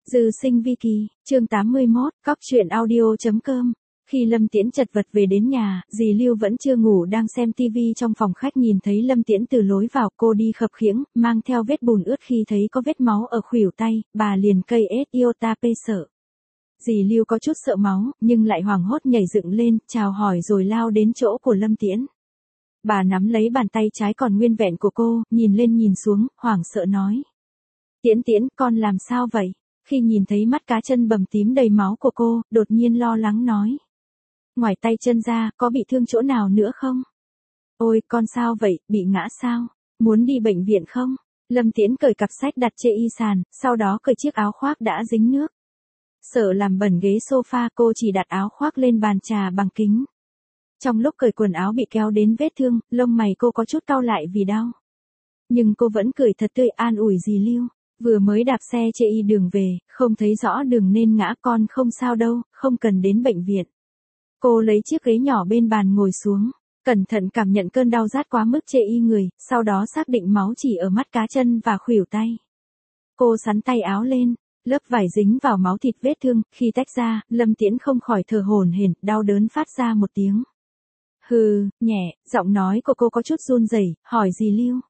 Dư sinh vi kỳ, chương 81, cóc truyện audio.com. Khi Lâm Tiễn chật vật về đến nhà, dì Lưu vẫn chưa ngủ đang xem tivi trong phòng khách, nhìn thấy Lâm Tiễn từ lối vào, cô đi khập khiễng, mang theo vết bùn ướt. Khi thấy có vết máu ở khuỷu tay, bà liền cây ết iota pê sợ. Dì Lưu có chút sợ máu, nhưng lại hoảng hốt nhảy dựng lên, chào hỏi rồi lao đến chỗ của Lâm Tiễn. Bà nắm lấy bàn tay trái còn nguyên vẹn của cô, nhìn lên nhìn xuống, hoảng sợ nói. Tiễn Tiễn, con làm sao vậy? Khi nhìn thấy mắt cá chân bầm tím đầy máu của cô, đột nhiên lo lắng nói. Ngoài tay chân ra, có bị thương chỗ nào nữa không? Ôi, con sao vậy, bị ngã sao? Muốn đi bệnh viện không? Lâm Tiễn cởi cặp sách đặt trên y sàn, sau đó cởi chiếc áo khoác đã dính nước. Sợ làm bẩn ghế sofa, cô chỉ đặt áo khoác lên bàn trà bằng kính. Trong lúc cởi quần áo bị kéo đến vết thương, lông mày cô có chút cau lại vì đau. Nhưng cô vẫn cười thật tươi an ủi dì Lưu. Vừa mới đạp xe trên y đường về, không thấy rõ đường nên ngã, con không sao đâu, không cần đến bệnh viện. Cô lấy chiếc ghế nhỏ bên bàn ngồi xuống, cẩn thận cảm nhận cơn đau rát quá mức trên y người, sau đó xác định máu chỉ ở mắt cá chân và khuỷu tay. Cô xắn tay áo lên, lớp vải dính vào máu thịt vết thương, khi tách ra, Lâm Tiễn không khỏi thở hổn hển, đau đớn phát ra một tiếng. Hừ, nhẹ, giọng nói của cô có chút run rẩy, hỏi dì Lưu.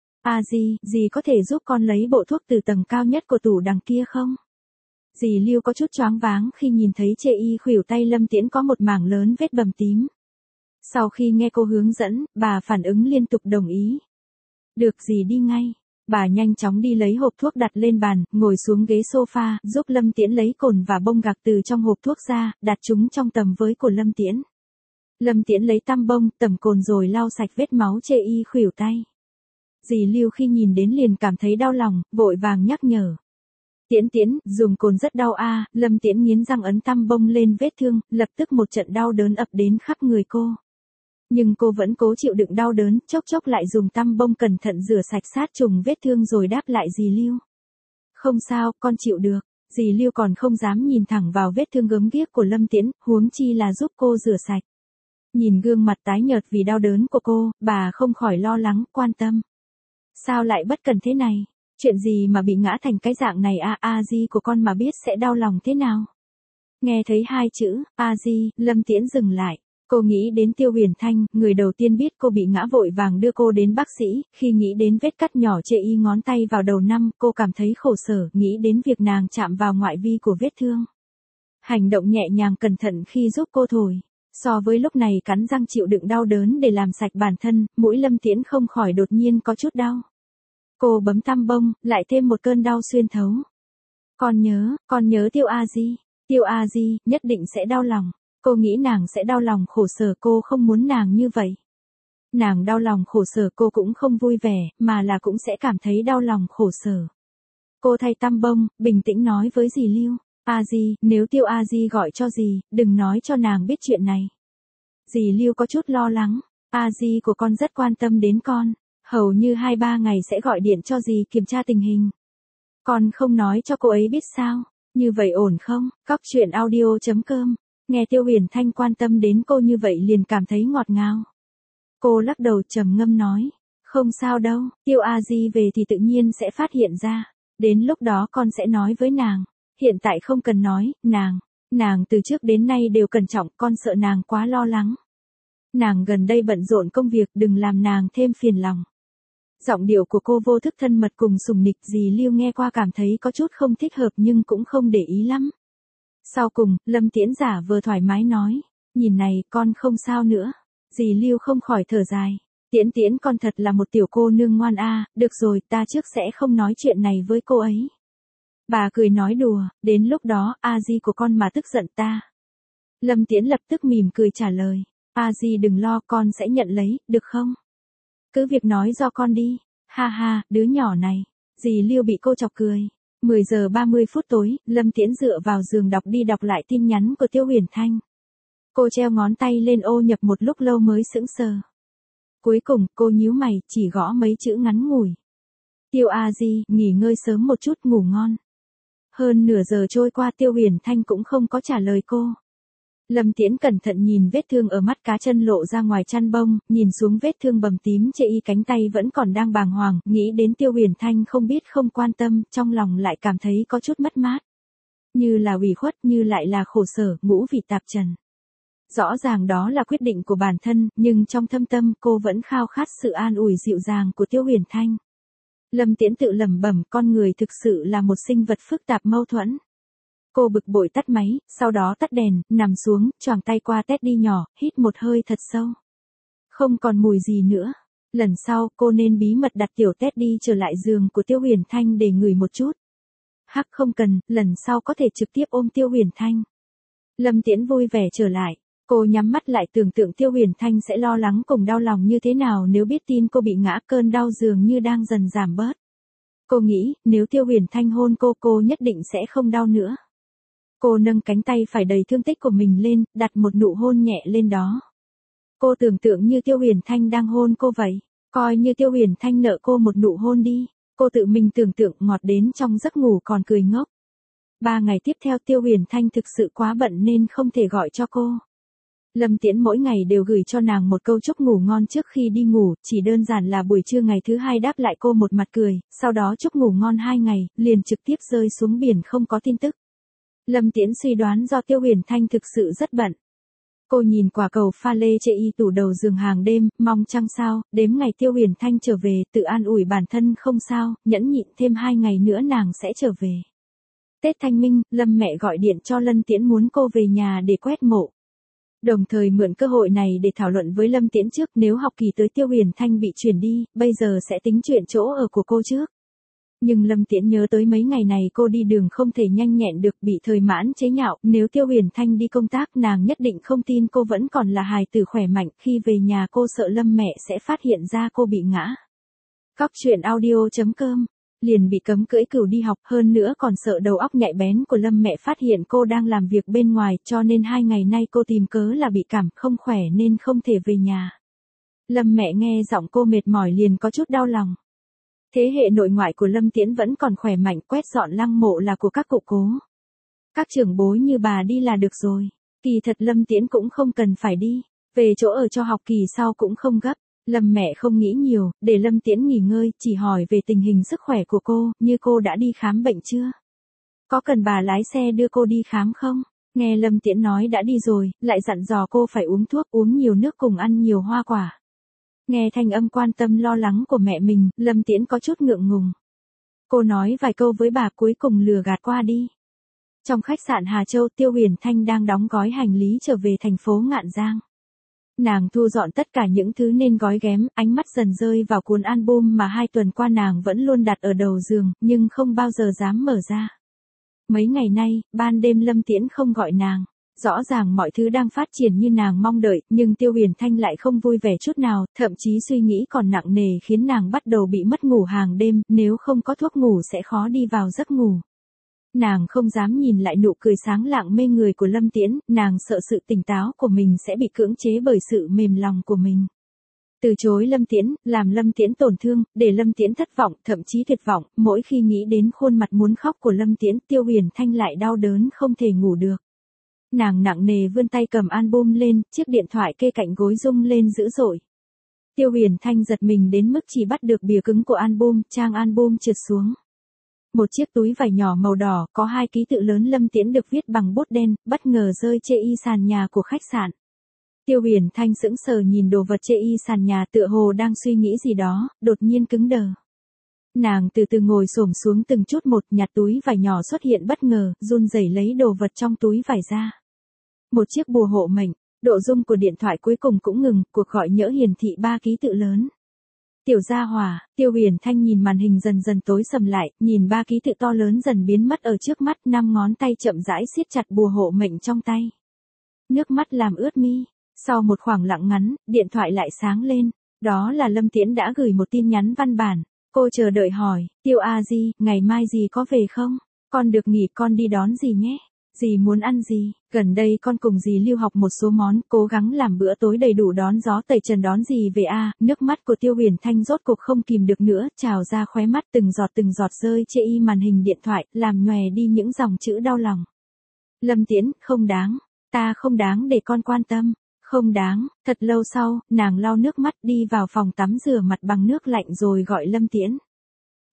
Dì có thể giúp con lấy bộ thuốc từ tầng cao nhất của tủ đằng kia không? Dì Lưu có chút choáng váng khi nhìn thấy trên y khuỷu tay Lâm Tiễn có một mảng lớn vết bầm tím. Sau khi nghe cô hướng dẫn, bà phản ứng liên tục đồng ý. Được, dì đi ngay. Bà nhanh chóng đi lấy hộp thuốc đặt lên bàn, ngồi xuống ghế sofa, giúp Lâm Tiễn lấy cồn và bông gạc từ trong hộp thuốc ra, đặt chúng trong tầm với của Lâm Tiễn. Lâm Tiễn lấy tăm bông, tẩm cồn rồi lau sạch vết máu trên y khuỷu tay. Dì Lưu khi nhìn đến liền cảm thấy đau lòng, vội vàng nhắc nhở. Tiễn Tiễn, dùng cồn rất đau a. Lâm Tiễn nghiến răng ấn tăm bông lên vết thương, lập tức một trận đau đớn ập đến khắp người cô. Nhưng cô vẫn cố chịu đựng đau đớn, chốc chốc lại dùng tăm bông cẩn thận rửa sạch sát trùng vết thương rồi đáp lại dì Lưu. Không sao, con chịu được. Dì Lưu còn không dám nhìn thẳng vào vết thương gớm ghiếc của Lâm Tiễn, huống chi là giúp cô rửa sạch. Nhìn gương mặt tái nhợt vì đau đớn của cô, bà không khỏi lo lắng, quan tâm. Sao lại bất cần thế này? Chuyện gì mà bị ngã thành cái dạng này Di của con mà biết sẽ đau lòng thế nào? Nghe thấy hai chữ, Di, Lâm Tiễn dừng lại. Cô nghĩ đến Tiêu Huyền Thanh, người đầu tiên biết cô bị ngã vội vàng đưa cô đến bác sĩ. Khi nghĩ đến vết cắt nhỏ trên y ngón tay vào đầu năm, cô cảm thấy khổ sở, nghĩ đến việc nàng chạm vào ngoại vi của vết thương. Hành động nhẹ nhàng cẩn thận khi giúp cô thổi. So với lúc này cắn răng chịu đựng đau đớn để làm sạch bản thân, mũi Lâm Tiễn không khỏi đột nhiên có chút đau. Cô bấm tăm bông, lại thêm một cơn đau xuyên thấu. Con nhớ Tiêu Di. Tiêu Di, nhất định sẽ đau lòng. Cô nghĩ nàng sẽ đau lòng khổ sở, cô không muốn nàng như vậy. Nàng đau lòng khổ sở cô cũng không vui vẻ, mà là cũng sẽ cảm thấy đau lòng khổ sở. Cô thay tăm bông, bình tĩnh nói với dì Lưu. Di, nếu Tiêu Di gọi cho dì, đừng nói cho nàng biết chuyện này. Dì Lưu có chút lo lắng. Di của con rất quan tâm đến con. Hầu như 2-3 ngày sẽ gọi điện cho dì kiểm tra tình hình. Con không nói cho cô ấy biết sao? Như vậy ổn không? Cóc truyện audio.com. Nghe Tiêu Huyền Thanh quan tâm đến cô như vậy liền cảm thấy ngọt ngào. Cô lắc đầu trầm ngâm nói. Không sao đâu, Tiêu Di về thì tự nhiên sẽ phát hiện ra. Đến lúc đó con sẽ nói với nàng. Hiện tại không cần nói, nàng từ trước đến nay đều cẩn trọng, con sợ nàng quá lo lắng. Nàng gần đây bận rộn công việc, đừng làm nàng thêm phiền lòng. Giọng điệu của cô vô thức thân mật cùng sùng nịch, dì Lưu nghe qua cảm thấy có chút không thích hợp nhưng cũng không để ý lắm. Sau cùng, Lâm Tiễn giả vờ thoải mái nói, nhìn này, con không sao nữa. Dì Lưu không khỏi thở dài. Tiễn Tiễn, con thật là một tiểu cô nương ngoan được rồi, ta trước sẽ không nói chuyện này với cô ấy. Bà cười nói đùa, đến lúc đó, Di của con mà tức giận ta. Lâm Tiễn lập tức mỉm cười trả lời, Di đừng lo, con sẽ nhận lấy, được không? Cứ việc nói do con đi. Ha ha, đứa nhỏ này. Dì Lưu bị cô chọc cười. 10 giờ 30 phút tối, Lâm Tiễn dựa vào giường đọc lại tin nhắn của Tiêu Huyền Thanh. Cô treo ngón tay lên ô nhập một lúc lâu mới sững sờ. Cuối cùng, cô nhíu mày, chỉ gõ mấy chữ ngắn ngủi. Tiêu Di, nghỉ ngơi sớm một chút, ngủ ngon. Hơn nửa giờ trôi qua, Tiêu Huyền Thanh cũng không có trả lời cô. Lâm Tiễn cẩn thận nhìn vết thương ở mắt cá chân lộ ra ngoài chăn bông, nhìn xuống vết thương bầm tím trên y cánh tay vẫn còn đang bàng hoàng, nghĩ đến Tiêu Huyền Thanh không biết không quan tâm, trong lòng lại cảm thấy có chút mất mát. Như là ủy khuất, như lại là khổ sở, ngũ vị tạp trần. Rõ ràng đó là quyết định của bản thân, nhưng trong thâm tâm cô vẫn khao khát sự an ủi dịu dàng của Tiêu Huyền Thanh. Lâm Tiễn tự lẩm bẩm, con người thực sự là một sinh vật phức tạp mâu thuẫn. Cô bực bội tắt máy, sau đó tắt đèn, nằm xuống, choàng tay qua teddy nhỏ, hít một hơi thật sâu. Không còn mùi gì nữa. Lần sau, cô nên bí mật đặt tiểu teddy trở lại giường của Tiêu Huyền Thanh để ngửi một chút. Hắc không cần, lần sau có thể trực tiếp ôm Tiêu Huyền Thanh. Lâm Tiễn vui vẻ trở lại. Cô nhắm mắt lại tưởng tượng Tiêu Huyền Thanh sẽ lo lắng cùng đau lòng như thế nào nếu biết tin cô bị ngã, cơn đau dường như đang dần giảm bớt. Cô nghĩ, nếu Tiêu Huyền Thanh hôn cô nhất định sẽ không đau nữa. Cô nâng cánh tay phải đầy thương tích của mình lên, đặt một nụ hôn nhẹ lên đó. Cô tưởng tượng như Tiêu Huyền Thanh đang hôn cô vậy. Coi như Tiêu Huyền Thanh nợ cô một nụ hôn đi. Cô tự mình tưởng tượng ngọt đến trong giấc ngủ còn cười ngốc. 3 ngày tiếp theo Tiêu Huyền Thanh thực sự quá bận nên không thể gọi cho cô. Lâm Tiễn mỗi ngày đều gửi cho nàng một câu chúc ngủ ngon trước khi đi ngủ, chỉ đơn giản là buổi trưa ngày thứ 2 đáp lại cô một mặt cười, sau đó chúc ngủ ngon 2 ngày, liền trực tiếp rơi xuống biển không có tin tức. Lâm Tiễn suy đoán do Tiêu Huyền Thanh thực sự rất bận. Cô nhìn quả cầu pha lê chê y tủ đầu giường hàng đêm, mong trăng sao, đếm ngày Tiêu Huyền Thanh trở về, tự an ủi bản thân không sao, nhẫn nhịn thêm 2 ngày nữa nàng sẽ trở về. Tết Thanh Minh, Lâm mẹ gọi điện cho Lâm Tiễn muốn cô về nhà để quét mộ. Đồng thời mượn cơ hội này để thảo luận với Lâm Tiễn trước, nếu học kỳ tới Tiêu Huyền Thanh bị chuyển đi, bây giờ sẽ tính chuyện chỗ ở của cô trước. Nhưng Lâm Tiễn nhớ tới mấy ngày này cô đi đường không thể nhanh nhẹn được, bị thời mãn chế nhạo, nếu Tiêu Huyền Thanh đi công tác nàng nhất định không tin cô vẫn còn là hài tử khỏe mạnh, khi về nhà cô sợ Lâm mẹ sẽ phát hiện ra cô bị ngã. Cóc truyện audio.com liền bị cấm cưỡi cừu đi học, hơn nữa còn sợ đầu óc nhạy bén của Lâm mẹ phát hiện cô đang làm việc bên ngoài, cho nên 2 ngày nay cô tìm cớ là bị cảm không khỏe nên không thể về nhà. Lâm mẹ nghe giọng cô mệt mỏi liền có chút đau lòng. Thế hệ nội ngoại của Lâm Tiễn vẫn còn khỏe mạnh, quét dọn lăng mộ là của các cụ cố. Các trưởng bối như bà đi là được rồi. Kỳ thật Lâm Tiễn cũng không cần phải đi, về chỗ ở cho học kỳ sau cũng không gấp. Lâm mẹ không nghĩ nhiều, để Lâm Tiễn nghỉ ngơi, chỉ hỏi về tình hình sức khỏe của cô, như cô đã đi khám bệnh chưa? Có cần bà lái xe đưa cô đi khám không? Nghe Lâm Tiễn nói đã đi rồi, lại dặn dò cô phải uống thuốc, uống nhiều nước cùng ăn nhiều hoa quả. Nghe thanh âm quan tâm lo lắng của mẹ mình, Lâm Tiễn có chút ngượng ngùng. Cô nói vài câu với bà cuối cùng lừa gạt qua đi. Trong khách sạn Hà Châu, Tiêu Huyền Thanh đang đóng gói hành lý trở về thành phố Ngạn Giang. Nàng thu dọn tất cả những thứ nên gói ghém, ánh mắt dần rơi vào cuốn album mà 2 tuần qua nàng vẫn luôn đặt ở đầu giường, nhưng không bao giờ dám mở ra. Mấy ngày nay, ban đêm Lâm Tiễn không gọi nàng. Rõ ràng mọi thứ đang phát triển như nàng mong đợi, nhưng Tiêu Huyền Thanh lại không vui vẻ chút nào, thậm chí suy nghĩ còn nặng nề khiến nàng bắt đầu bị mất ngủ hàng đêm, nếu không có thuốc ngủ sẽ khó đi vào giấc ngủ. Nàng không dám nhìn lại nụ cười sáng lạng mê người của Lâm Tiễn, nàng sợ sự tỉnh táo của mình sẽ bị cưỡng chế bởi sự mềm lòng của mình. Từ chối Lâm Tiễn, làm Lâm Tiễn tổn thương, để Lâm Tiễn thất vọng, thậm chí tuyệt vọng, mỗi khi nghĩ đến khuôn mặt muốn khóc của Lâm Tiễn, Tiêu Huyền Thanh lại đau đớn không thể ngủ được. Nàng nặng nề vươn tay cầm album lên, chiếc điện thoại kê cạnh gối rung lên dữ dội. Tiêu Huyền Thanh giật mình đến mức chỉ bắt được bìa cứng của album, trang album trượt xuống. Một chiếc túi vải nhỏ màu đỏ, có 2 ký tự lớn Lâm Tiễn được viết bằng bút đen, bất ngờ rơi chê y sàn nhà của khách sạn. Tiêu Huyền Thanh sững sờ nhìn đồ vật chê y sàn nhà, tựa hồ đang suy nghĩ gì đó, đột nhiên cứng đờ. Nàng từ từ ngồi xổm xuống từng chút một, nhặt túi vải nhỏ xuất hiện bất ngờ, run rẩy lấy đồ vật trong túi vải ra. Một chiếc bùa hộ mệnh, độ rung của điện thoại cuối cùng cũng ngừng, cuộc gọi nhỡ hiển thị 3 ký tự lớn. Tiểu gia hỏa, Tiêu Huyền Thanh nhìn màn hình dần dần tối sầm lại, nhìn 3 ký tự to lớn dần biến mất ở trước mắt, 5 ngón tay chậm rãi siết chặt bùa hộ mệnh trong tay. Nước mắt làm ướt mi. Sau một khoảng lặng ngắn, điện thoại lại sáng lên. Đó là Lâm Tiễn đã gửi một tin nhắn văn bản. Cô chờ đợi hỏi, Tiêu A Di, ngày mai dì có về không? Con được nghỉ, con đi đón dì nhé. Dì muốn ăn gì? Gần đây con cùng dì Lưu học một số món, cố gắng làm bữa tối đầy đủ đón gió tẩy trần đón dì về a. Nước mắt của Tiêu Huyền Thanh rốt cuộc không kìm được nữa, trào ra khóe mắt, từng giọt rơi chê y màn hình điện thoại, làm nhòe đi những dòng chữ đau lòng. Lâm Tiễn, không đáng. Ta không đáng để con quan tâm. Không đáng. Thật lâu sau, nàng lau nước mắt đi vào phòng tắm rửa mặt bằng nước lạnh rồi gọi Lâm Tiễn.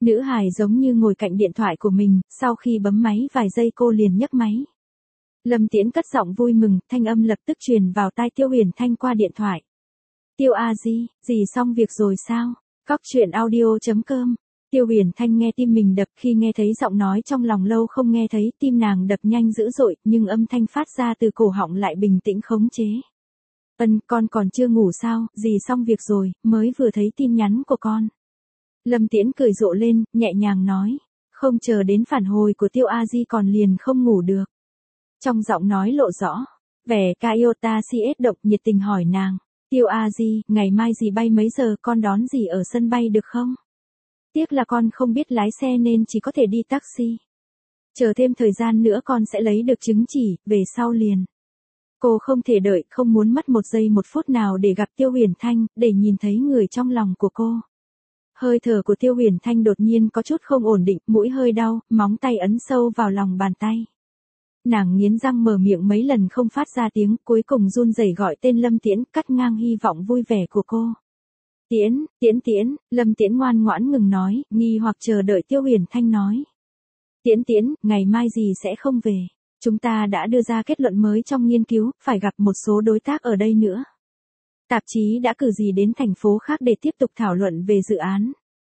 Nữ hài giống như ngồi cạnh điện thoại của mình, sau khi bấm máy vài giây cô liền nhấc máy. Lâm Tiễn cất giọng vui mừng, thanh âm lập tức truyền vào tai Tiêu Huyền Thanh qua điện thoại. Tiêu a di, dì xong việc rồi sao? Cóc truyện audio.com. Tiêu Huyền Thanh nghe tim mình đập, khi nghe thấy giọng nói trong lòng lâu không nghe thấy, tim nàng đập nhanh dữ dội, nhưng âm thanh phát ra từ cổ họng lại bình tĩnh khống chế. Con còn chưa ngủ sao, dì xong việc rồi, mới vừa thấy tin nhắn của con. Lâm Tiễn cười rộ lên, nhẹ nhàng nói, không chờ đến phản hồi của Tiêu a di còn liền không ngủ được. Trong giọng nói lộ rõ vẻ Kaiota CS độc, nhiệt tình hỏi nàng, Tiêu a di, ngày mai dì bay mấy giờ, con đón dì ở sân bay được không? Tiếc là con không biết lái xe nên chỉ có thể đi taxi. Chờ thêm thời gian nữa con sẽ lấy được chứng chỉ, về sau liền. Cô không thể đợi, không muốn mất một giây một phút nào để gặp Tiêu Huyền Thanh, để nhìn thấy người trong lòng của cô. Hơi thở của Tiêu Huyền Thanh đột nhiên có chút không ổn định, mũi hơi đau, móng tay ấn sâu vào lòng bàn tay. Nàng nghiến răng mở miệng mấy lần không phát ra tiếng, cuối cùng run rẩy gọi tên Lâm Tiễn, cắt ngang hy vọng vui vẻ của cô. Tiễn, Lâm Tiễn ngoan ngoãn ngừng nói, nghi hoặc chờ đợi Tiêu Huyền Thanh nói. Tiễn, ngày mai gì sẽ không về. Chúng ta đã đưa ra kết luận mới trong nghiên cứu, phải gặp một số đối tác ở đây nữa. Tạp chí đã cử dì đến thành phố khác để tiếp tục thảo luận về dự án.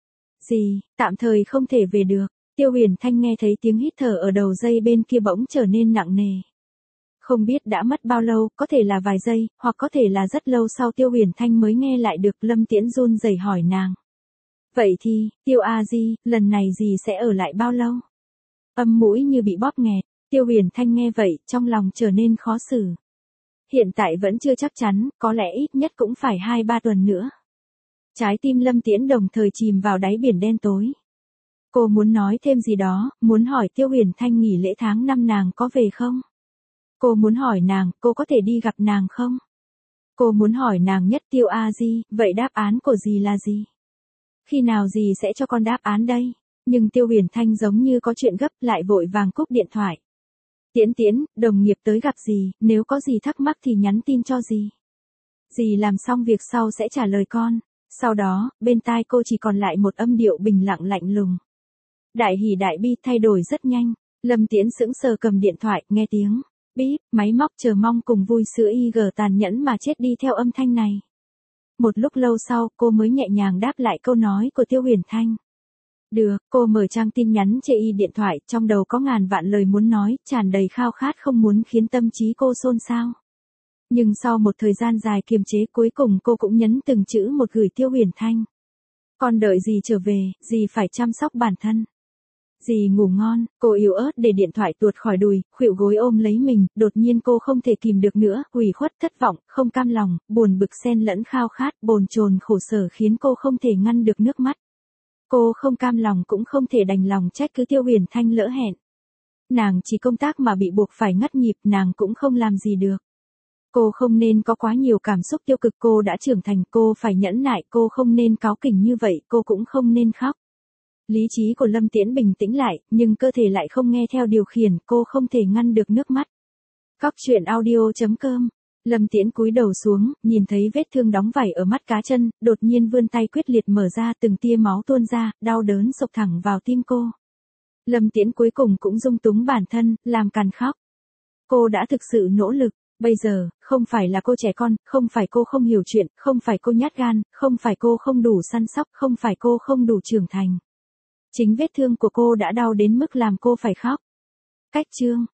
Dì, tạm thời không thể về được. Tiêu Huyền Thanh nghe thấy tiếng hít thở ở đầu dây bên kia bỗng trở nên nặng nề. Không biết đã mất bao lâu, có thể là vài giây, hoặc có thể là rất lâu sau Tiêu Huyền Thanh mới nghe lại được. Lâm Tiễn run rẩy hỏi nàng. Vậy thì, Tiêu a di, lần này dì sẽ ở lại bao lâu? Âm mũi như bị bóp nghẹt, Tiêu Huyền Thanh nghe vậy, trong lòng trở nên khó xử. Hiện tại vẫn chưa chắc chắn, có lẽ ít nhất cũng phải 2-3 tuần nữa. Trái tim Lâm Tiễn đồng thời chìm vào đáy biển đen tối. Cô muốn nói thêm gì đó, muốn hỏi Tiêu Huyền Thanh nghỉ lễ tháng 5 nàng có về không? Cô muốn hỏi nàng, cô có thể đi gặp nàng không? Cô muốn hỏi nàng nhất Tiêu a di, vậy đáp án của dì là gì? Khi nào dì sẽ cho con đáp án đây? Nhưng Tiêu Huyền Thanh giống như có chuyện gấp, lại vội vàng cúp điện thoại. Tiễn, đồng nghiệp tới gặp dì, nếu có gì thắc mắc thì nhắn tin cho dì. Dì làm xong việc sau sẽ trả lời con. Sau đó, bên tai cô chỉ còn lại một âm điệu bình lặng lạnh lùng. Đại hỉ đại bi thay đổi rất nhanh. Lâm Tiễn sững sờ cầm điện thoại, nghe tiếng bíp, máy móc chờ mong cùng vui sữa IG tàn nhẫn mà chết đi theo âm thanh này. Một lúc lâu sau, cô mới nhẹ nhàng đáp lại câu nói của Tiêu Huyền Thanh. Được, cô mở trang tin nhắn chê y điện thoại, trong đầu có ngàn vạn lời muốn nói, tràn đầy khao khát không muốn khiến tâm trí cô xôn xao. Nhưng sau một thời gian dài kiềm chế, cuối cùng cô cũng nhấn từng chữ một gửi Tiêu Huyền Thanh. Con đợi dì trở về, dì phải chăm sóc bản thân. Dì ngủ ngon, cô yếu ớt để điện thoại tuột khỏi đùi, khuỵu gối ôm lấy mình, đột nhiên cô không thể kìm được nữa, ủy khuất, thất vọng, không cam lòng, buồn bực xen lẫn khao khát, bồn chồn khổ sở khiến cô không thể ngăn được nước mắt. Cô không cam lòng cũng không thể đành lòng trách cứ Tiêu Huyền Thanh lỡ hẹn. Nàng chỉ công tác mà bị buộc phải ngắt nhịp, nàng cũng không làm gì được. Cô không nên có quá nhiều cảm xúc tiêu cực, cô đã trưởng thành, cô phải nhẫn nại, cô không nên cáu kỉnh như vậy, cô cũng không nên khóc. Lý trí của Lâm Tiễn bình tĩnh lại, nhưng cơ thể lại không nghe theo điều khiển, cô không thể ngăn được nước mắt. Cóc truyện audio.com. Lâm Tiễn cúi đầu xuống, nhìn thấy vết thương đóng vảy ở mắt cá chân, đột nhiên vươn tay quyết liệt mở ra, từng tia máu tuôn ra, đau đớn xộc thẳng vào tim cô. Lâm Tiễn cuối cùng cũng dung túng bản thân, làm càn khóc. Cô đã thực sự nỗ lực. Bây giờ, không phải là cô trẻ con, không phải cô không hiểu chuyện, không phải cô nhát gan, không phải cô không đủ săn sóc, không phải cô không đủ trưởng thành. Chính vết thương của cô đã đau đến mức làm cô phải khóc. Cách chương